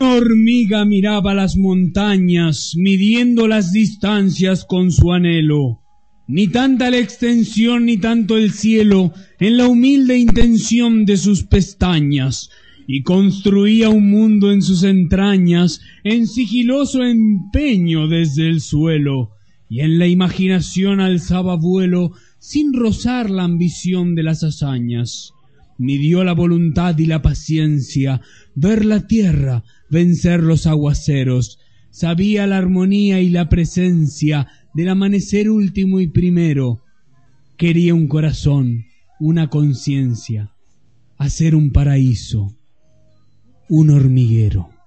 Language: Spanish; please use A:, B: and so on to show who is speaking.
A: Una hormiga miraba las montañas, midiendo las distancias con su anhelo. Ni tanta la extensión ni tanto el cielo en la humilde intención de sus pestañas, y construía un mundo en sus entrañas en sigiloso empeño desde el suelo, y en la imaginación alzaba vuelo sin rozar la ambición de las hazañas. Midió la voluntad y la paciencia, ver la tierra, vencer los aguaceros, sabía la armonía y la presencia del amanecer último y primero. Quería un corazón, una conciencia, hacer un paraíso, un hormiguero.